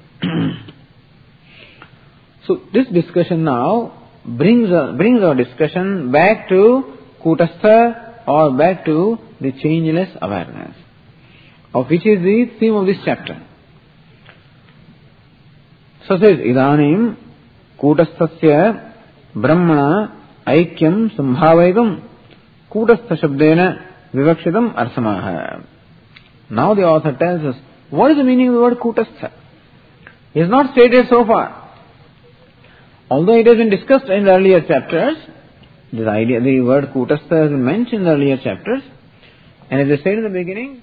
So, this discussion now brings our, brings our discussion back to Kutastha or back to the changeless awareness, of which is the theme of this chapter. So says, Idanim Kutasthasya Brahmana Aikyam Sambhavaitam Kutastha Shabdena Vivakshitam Arsamaha. Now the author tells us, what is the meaning of the word Kutastha? He has not stated so far. Although it has been discussed in the earlier chapters, the idea, the word Kutastha has been mentioned in the earlier chapters, and as I said in the beginning,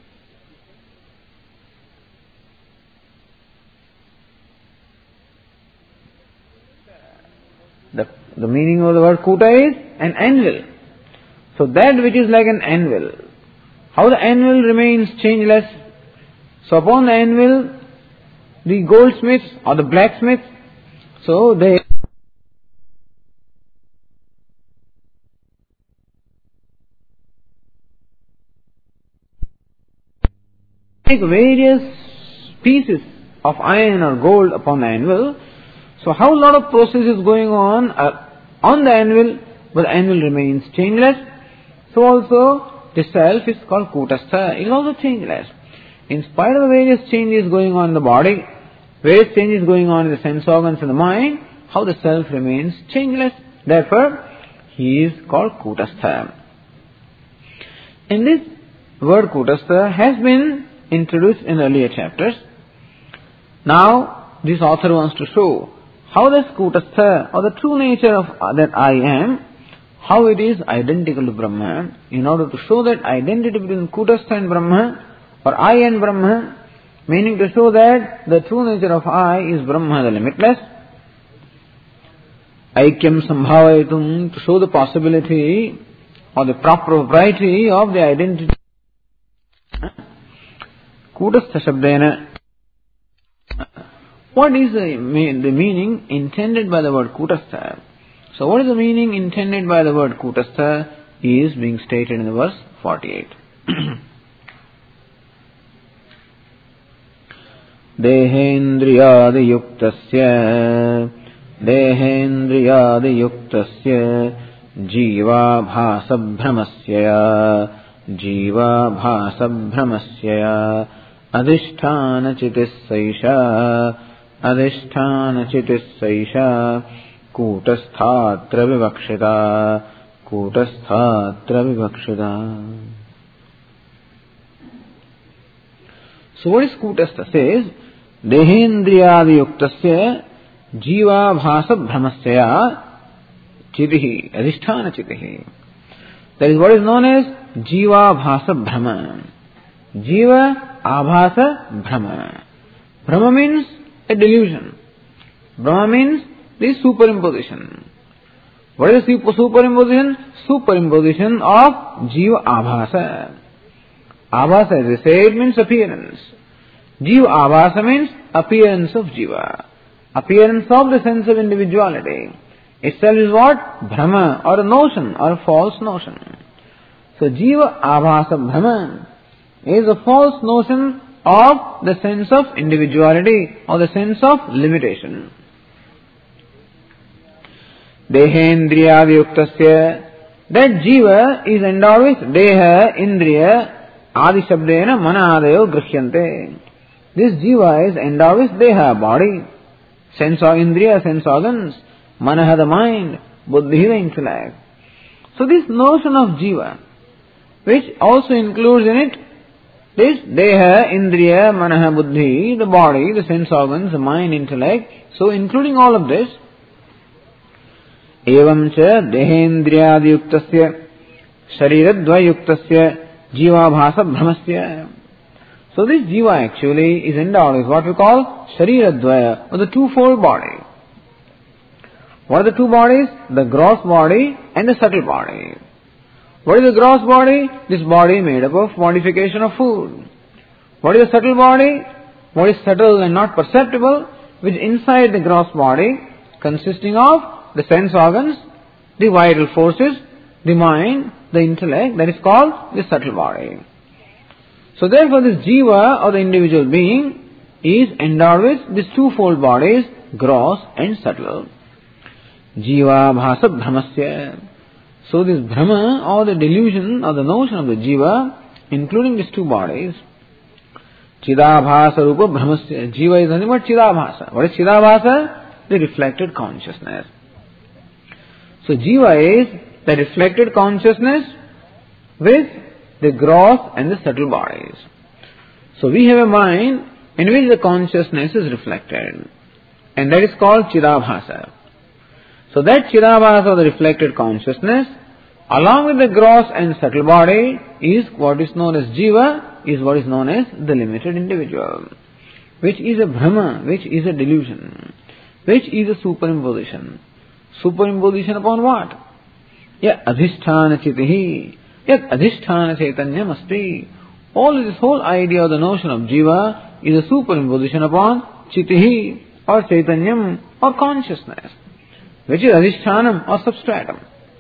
the, the meaning of the word Kuta is an anvil. So that which is like an anvil, how the anvil remains changeless. So upon the anvil, the goldsmiths or the blacksmiths, so they make various pieces of iron or gold upon the anvil. So how a lot of process is going on uh, on the anvil, but the anvil remains changeless. So also the self is called Kutastha, it is also changeless. In spite of the various changes going on in the body, various changes going on in the sense organs and the mind, how the self remains changeless. Therefore, he is called Kutastha. And this word Kutastha has been introduced in earlier chapters. Now, this author wants to show how this Kutastha, or the true nature of that I am, how it is identical to Brahma, in order to show that identity between Kutastha and Brahma, or I and Brahma, meaning to show that the true nature of I is Brahma, the limitless. Aikyam Sambhavayatum, to show the possibility or the propriety of the identity. Kutastha Shabdena. What is the, the meaning intended by the word Kutastha? So what is the meaning intended by the word Kutastha is being stated in the verse forty-eight. Dehendriyadi yuktasya Dehendriyadi yuktasya Jiva bhasa brahmasya Jiva bhasa brahmasya Adhisthana chitis saisha Adhisthana chitis saisha Kutasthatra vivakshita Kutasthatra vivakshita. So what is Kutastha? Says Dehendriyadi yuktasya Jiva bhasa brahmasya Chitihi Adhisthana chitihi. That is what is known as Jiva bhasa brahma. Jiva abhasa brahma. Brahma means a delusion. Brahma means the superimposition. What is the superimposition? Superimposition of Jiva abhasa. Abhasa, as I said, means appearance. Jiva abhasa means appearance of Jiva. Appearance of the sense of individuality. Itself is what? Brahma, or a notion, or a false notion. So Jiva abhasa brahma is a false notion of the sense of individuality or the sense of limitation. Dehendriyadi yuktasya, that Jiva is endowed with Deha, Indriya, Adi Shabdena, Mana Adayo Grihhyante. This Jiva is endowed with Deha, body, sense of Indriya, sense organs, Manaha, the mind, Buddhi, the intellect. So this notion of Jiva, which also includes in it this Deha, Indriya, Manaha, Buddhi, the body, the sense organs, the mind, intellect. So including all of this, Evam cha Dehendriyadi yuktasya Shariradvaya yuktasya Jiva bhasa brahmasya. So this Jiva actually is endowed with what we call Shariradvaya, or the twofold body. What are the two bodies? The gross body and the subtle body. What is the gross body? This body made up of modification of food. What is the subtle body? What is subtle and not perceptible? Which inside the gross body, consisting of the sense organs, the vital forces, the mind, the intellect, that is called the subtle body. So therefore this Jiva, or the individual being, is endowed with these twofold bodies, gross and subtle. Jiva bhasa brahmasya. So this Brahma, or the delusion, or the notion of the Jiva, including these two bodies, Chidabhasa rupa brahmasya. Jiva is nothing but Chidabhasa. What is Chidabhasa? The reflected consciousness. So Jiva is the reflected consciousness with the gross and the subtle bodies. So we have a mind in which the consciousness is reflected, and that is called Chidabhasa. So that Chidabhasa, or the reflected consciousness, along with the gross and subtle body, is what is known as Jiva, is what is known as the limited individual, which is a Brahma, which is a delusion, which is a superimposition. Superimposition upon what? Yat adhisthana chitihi, yat adhisthana chaitanyam asti. All this whole idea of the notion of Jiva is a superimposition upon chitihi, or chaitanyam, or consciousness, which is adhishthanam, or substratum.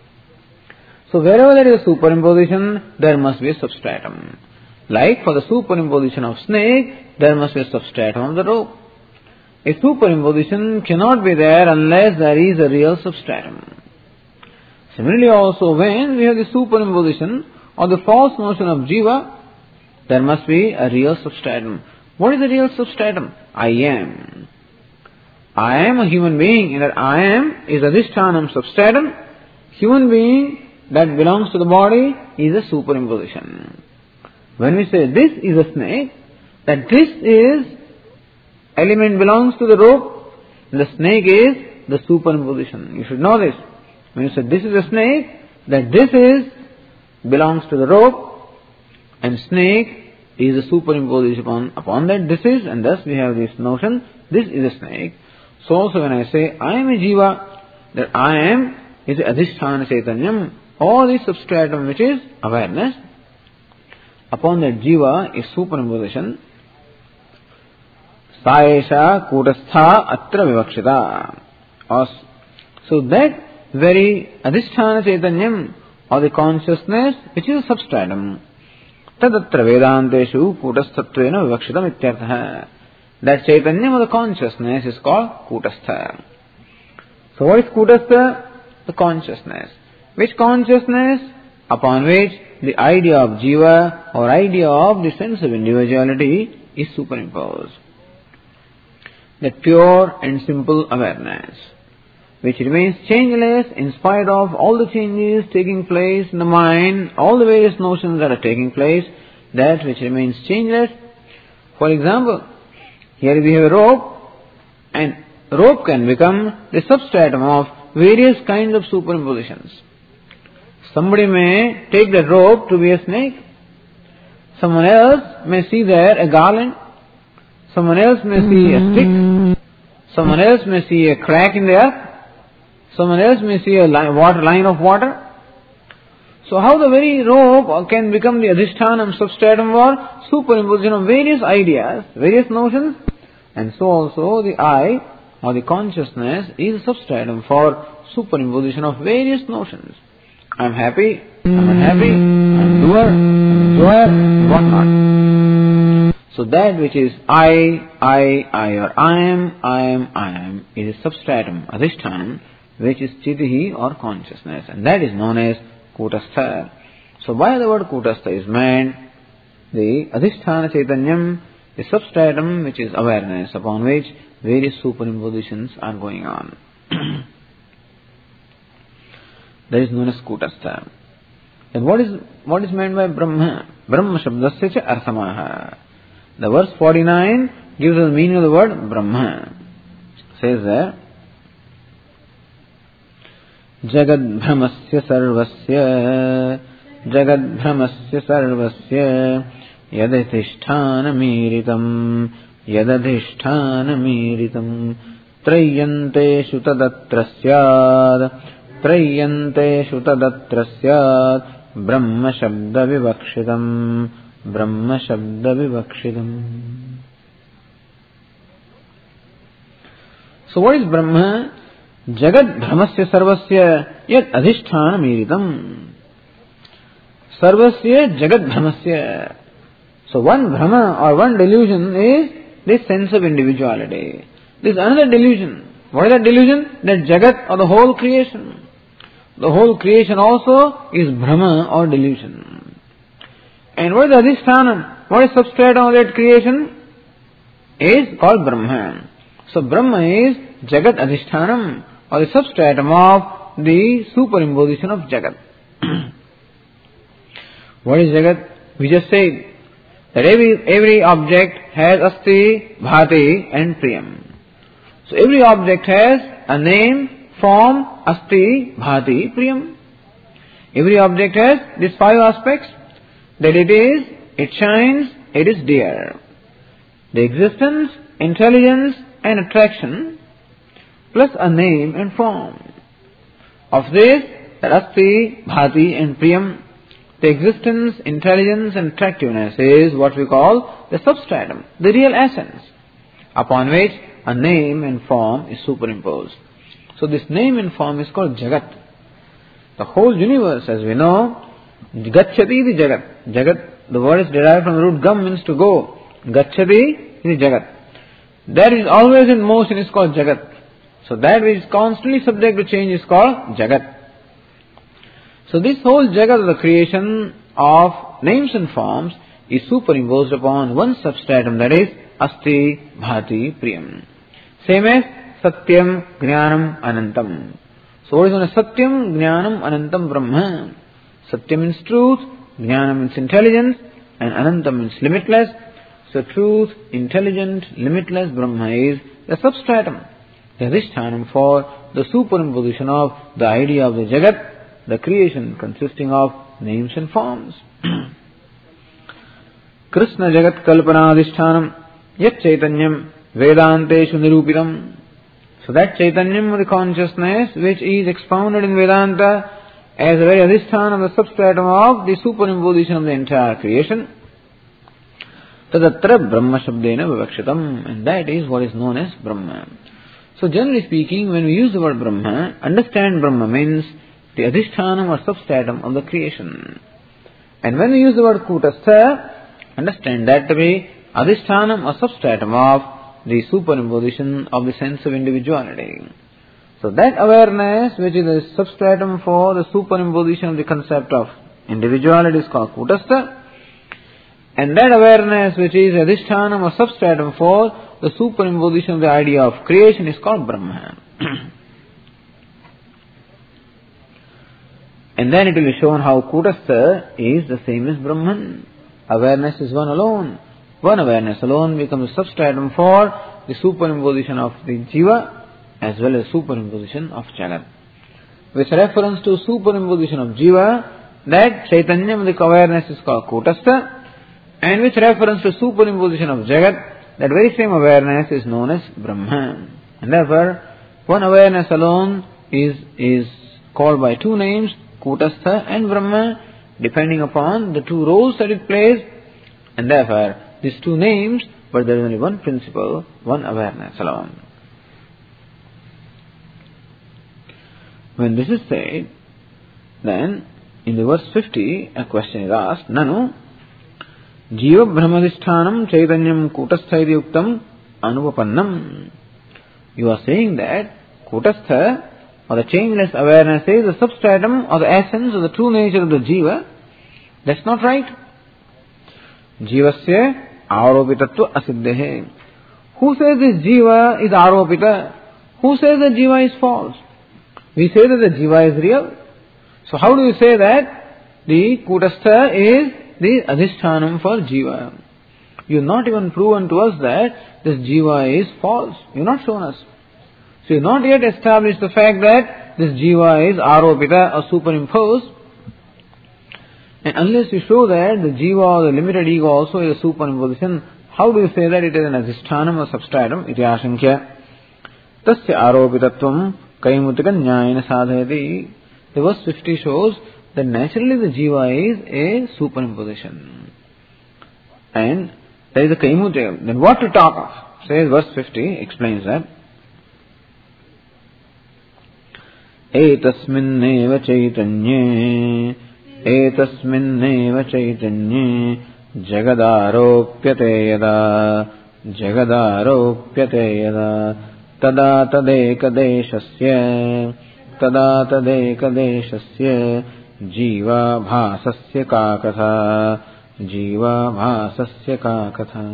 So wherever there is a superimposition, there must be a substratum. Like for the superimposition of snake, there must be a substratum of the rope. A superimposition cannot be there unless there is a real substratum. Similarly also, when we have the superimposition or the false notion of Jiva, there must be a real substratum. What is the real substratum? I am. I am a human being, and that I am is adhishthanam substratum. Human being that belongs to the body is a superimposition. When we say this is a snake, that this is element belongs to the rope, and the snake is the superimposition. You should know this. When you say this is a snake, that this is belongs to the rope and snake is a superimposition upon, upon that this is, and thus we have this notion, this is a snake. So also when I say I am a jiva, that I am is adhisthana chaitanyam, or the substratum which is awareness. Upon that jiva is superimposition. Saesha kutastha atra vivakshita. So that very adhisthana chaitanyam, or the consciousness which is a substratum, tadatra vedanteshu kutasthatvena vivakshitam ityartha. That chaitanyam or the consciousness is called kutastha. So what is kutastha? The consciousness. Which consciousness? Upon which the idea of jiva or idea of the sense of individuality is superimposed. That pure and simple awareness, which remains changeless in spite of all the changes taking place in the mind, all the various notions that are taking place, that which remains changeless. For example, here we have a rope, and rope can become the substratum of various kinds of superimpositions. Somebody may take that rope to be a snake. Someone else may see there a garland. Someone else may see a stick. Someone else may see a crack in the earth. Someone else may see a line, water, line of water. So how the very rope can become the adhisthana substratum for superimposition of various ideas, various notions, and so also the I or the consciousness is a substratum for superimposition of various notions. I am happy, I am unhappy, I am doer, I am enjoyer, whatnot. So that which is I, I, I, or I am, I am, I am, is a substratum, adhisthana, which is chitihi or consciousness, and that is known as kutastha. So by the word kutastha is meant the adhisthana chaitanyam, the substratum which is awareness, upon which various superimpositions are going on. That is known as kutastha. And what is what is meant by Brahma? Brahma shabdasya cha arthamaha. The verse forty-nine gives us the meaning of the word Brahma. Says there, Jagad Brahmasya Sarvasya Jagad Brahmasya Sarvasya Yadadhisthana Miritam Yadadhisthana Miritam Trayanteshu Tadatrasyad Trayanteshu Tadatrasyad Brahma Shabda Vivakshitam Brahma Shabda Vivakshitam. So what is Brahma? Jagat Brahmasya Sarvasya Yat Adhisthana Miritam. Sarvasya Jagat Brahmasya. So one Brahma or one delusion is this sense of individuality. This is another delusion. What is that delusion? That Jagat or the whole creation. The whole creation also is Brahma or delusion. And what is Adhisthana? What is substratum of that creation? Is called Brahma. So Brahma is Jagat Adhisthana, or the substratum of the superimposition of Jagat. What is Jagat? We just said that every, every object has Asti, Bhati and Priyam. So every object has a name, form, Asti, Bhati, Priyam. Every object has these five aspects, that it is, it shines, it is dear. The existence, intelligence and attraction, plus a name and form. Of this, the Asti, Bhati and Priyam, the existence, intelligence and attractiveness is what we call the substratum, the real essence, upon which a name and form is superimposed. So this name and form is called Jagat. The whole universe, as we know, Gacchati the Jagat. Jagat, the word is derived from the root gam, means to go. Gacchati is Jagat. That is always in motion is called Jagat. So that which is constantly subject to change is called Jagat. So this whole Jagat of the creation of names and forms is superimposed upon one substratum, that is Asti, Bhati, Priyam. Same as Satyam, Jnanam, Anantam. So what is known as Satyam, Jnanam, Anantam, Brahma? Satyam means truth, Jnanam means intelligence, and Anantam means limitless. So truth, intelligent, limitless Brahma is the substratum, the adhisthana for the superimposition of the idea of the Jagat, the creation consisting of names and forms. Krishna Jagat Kalpanadishtanam Yat Chaitanyam Vedanteshu Nirupitam. So that Chaitanyam, the consciousness which is expounded in Vedanta as a very adhisthana of the substratum of the superimposition of the entire creation. Tadatra Brahma Shabdena Vivakshitam, and that is what is known as Brahma. So generally speaking, when we use the word Brahma, understand Brahma means the adhishtanam or substratum of the creation. And when we use the word Kutastha, understand that to be adhishtanam or substratum of the superimposition of the sense of individuality. So that awareness which is the substratum for the superimposition of the concept of individuality is called Kutastha. And that awareness which is adhishtanam or substratum for the superimposition of the idea of creation is called Brahma. And then it will be shown how Kutastha is the same as Brahman. Awareness is one alone. One awareness alone becomes a substratum for the superimposition of the Jiva as well as superimposition of Jagat. With reference to superimposition of Jiva, that Chaitanyam, the awareness is called Kutastha. And with reference to superimposition of Jagat, that very same awareness is known as Brahman. And therefore, one awareness alone is, is called by two names, Kutastha and Brahma, depending upon the two roles that it plays. And therefore, these two names, but there is only one principle, one awareness alone. When this is said, then in the verse fifty, a question is asked, Nanu Jiva Brahmadishtanam Chaitanyam Kutastha iti uktam anupapannam. You are saying that Kutastha, or the changeless awareness, is the substratum or the essence or the true nature of the Jiva. That's not right. Jivasya aropitatva asiddhehe. Who says this Jiva is aropita? Who says that Jiva is false? We say that the Jiva is real. So how do you say that the Kutastha is the adhishtanam for Jiva? You have not even proven to us that this Jiva is false. You have not shown us. So you have not yet established the fact that this Jiva is aropita or superimposed. And unless you show that the Jiva or the limited ego also is a superimposition, how do you say that it is an adhishtanam or substratum? Iti ashankya. Tasya aropitatvam kaimutika nyayana sadhayati. The verse fifty shows that naturally the Jiva is a superimposition. And there is a kaimutika. Then what to talk of? Says verse fifty, explains that. Etasminneva chaitanye etasminneva chaitanye jagadaropyate yada jagadaropyate yada tada tadekadeshasya tada tadekadeshasya jiva bhasasya ka katha jiva bhasasya ka katha.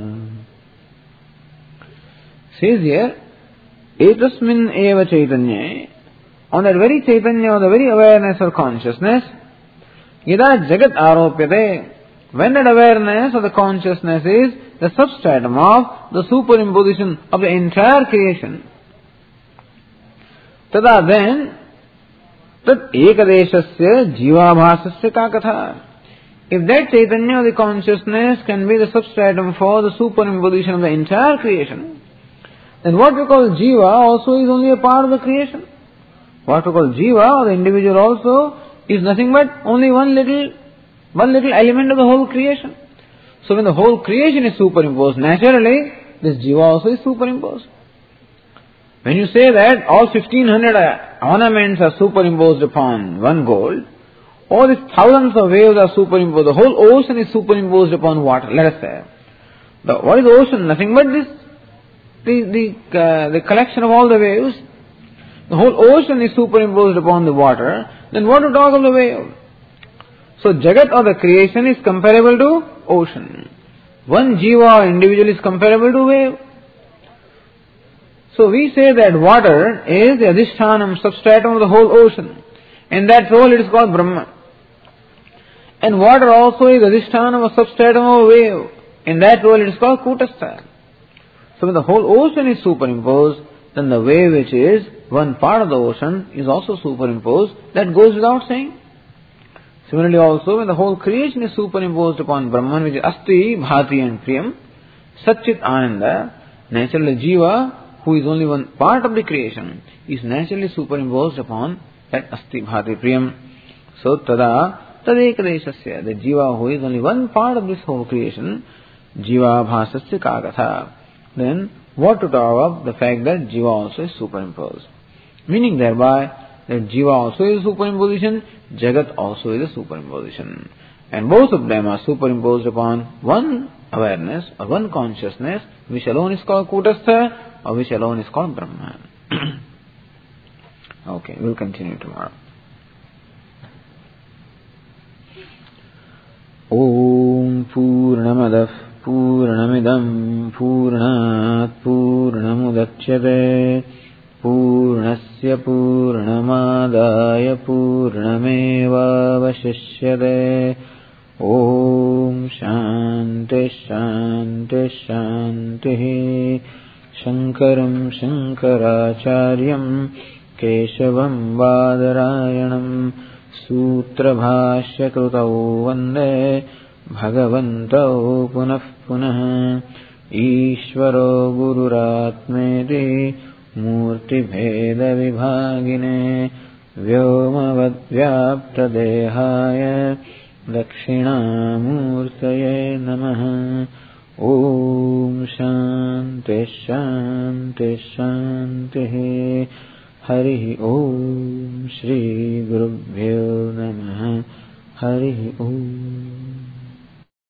Says here, etasmin eva chaitanye, on that very chaitanya or the very awareness or consciousness, yada jagat aropyate, when that awareness or the consciousness is the substratum of the superimposition of the entire creation, tada then tat ekadeshasya jivabhasasya ka katha. If that chaitanya or the consciousness can be the substratum for the superimposition of the entire creation, then what we call jiva also is only a part of the creation. What we call jiva or the individual also is nothing but only one little one little element of the whole creation. So when the whole creation is superimposed, naturally this jiva also is superimposed. When you say that all fifteen hundred ornaments are superimposed upon one gold, or these thousands of waves are superimposed, the whole ocean is superimposed upon water, let us say. The, what is the ocean? Nothing but this, the, the, uh, the collection of all the waves. The whole ocean is superimposed upon the water, then what to talk of the wave? So Jagat or the creation is comparable to ocean. One jiva or individual is comparable to wave. So we say that water is the adhishtanam, substratum of the whole ocean. In that role it is called Brahma. And water also is adhishtanam or substratum of a wave. In that role it is called Kutastha. So when the whole ocean is superimposed, then the wave which is one part of the ocean is also superimposed. That goes without saying. Similarly also, when the whole creation is superimposed upon Brahman, which is Asti, Bhati and Priyam, Satchit Ananda, naturally Jiva, who is only one part of the creation, is naturally superimposed upon that Asti, Bhati, Priyam. So, Tada, Tadekadeshasya, the Jiva who is only one part of this whole creation, Jiva Bhasasya Kagatha. Then, what to talk of the fact that Jiva also is superimposed? Meaning thereby, that Jiva also is superimposition, Jagat also is a superimposition. And both of them are superimposed upon one awareness or one consciousness, which alone is called Kutastha or which alone is called Brahman. Okay, we'll continue tomorrow. Om Purnamadah Purnamidam Purnat Purnamudachyate Purnasya Purnamadaya Purnameva Vashishyate. Om Shanti Shanti Shanti. Shankaram Shankaracharyam Keshavam Vadarayanam Sutra Bhashya Krutau Vande Bhagavantau Punah Punah. Ishvaro Gururatmeti Murti Bheda Vibhagine Vyomavad Vyapta Dehaya Dakshinamurtaye Namaha. Om Shanti Shanti Shanti. Hari Om Shri Gurubhyo Namaha. Hari Om.